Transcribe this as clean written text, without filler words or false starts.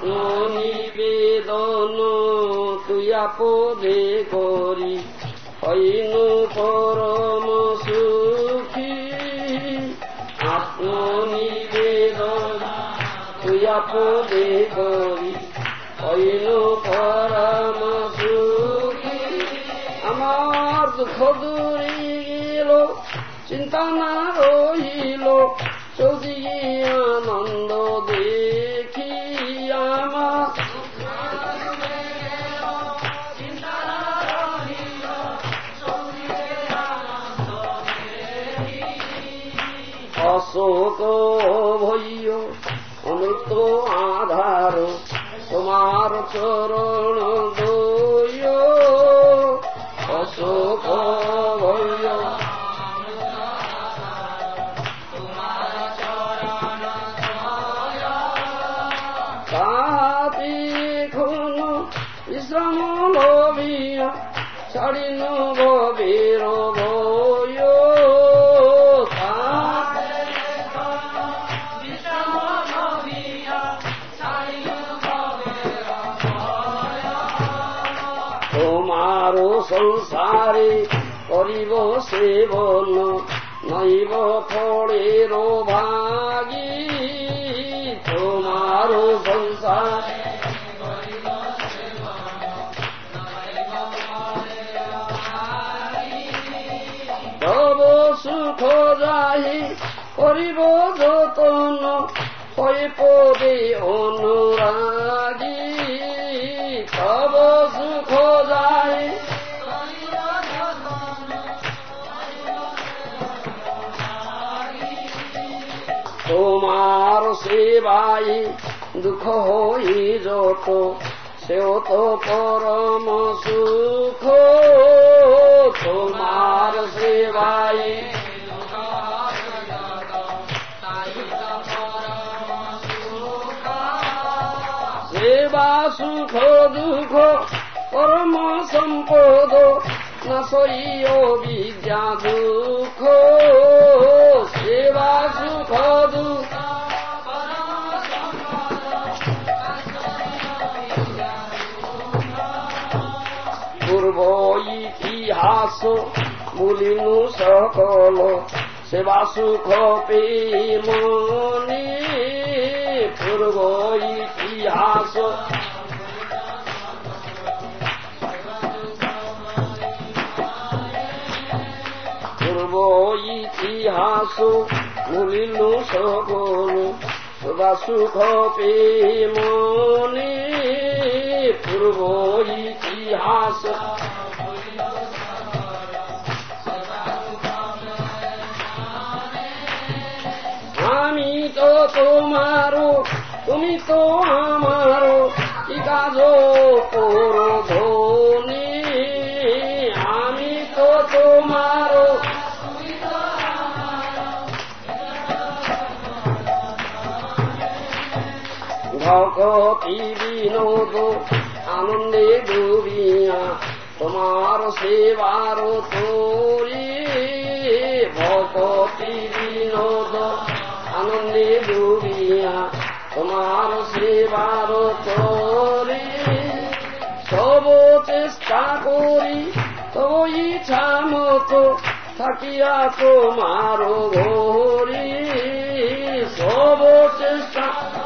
আত্মনিবেদন তুই আপদে করি হইনু পরম সুখী। আত্মনিবেদন তুই আপদে করি হইনু পরম সুখী। আমার দুঃখ দূরিল চিন্তা না রহিল চৌদিকে আনন্দ দেখি। আমার অশোক ভৈয় অমৃত আধার তোমার চরণ দয়। অশোক ভৈয় তাহাতে খুন বিশ্রাম লভিয়া ছাড়িন গভীর ভয়। তোমার সংসারে করিব সেবন নৈব ফলের ভাগী। তোমার সংসারে তব সুখ যাহি করিব যতন হয়ে পদে অনুরাগী। তব সুখ যাহি তোমার সেবাই দুঃখ হই যত সেও তো পরম সুখ। তোমার সেবাই সেবা সুখ দুঃখ পরম সম্পদ নাশয় বিদ্যা দুঃখ। সেবা সুখ দুঃখ পূর্ব ইতিহাস ভুলিনু সকল সেবা সুখ পেমনি। পূর্ব ইতিহাস পূর্ব ইতিহাস ভুলিনু সকল সেবা সুখ পেমনি। পূর্ব ইতিহাস আমি তো তোমারো তুমি তো আমারো কি কাজ করো ধনী। আমি তো তোমারো ভকতি বিনোদ আনন্দে ডুবিয়া তোমার সেবার তোরি। ভকতি বিনোদ আনন্দে ডুবিয়া তোমার সেবার তোরি। সব চেষ্টা করি তব ইচ্ছা মতো থাকিয়া তোমার ঘরি। সব চেষ্টা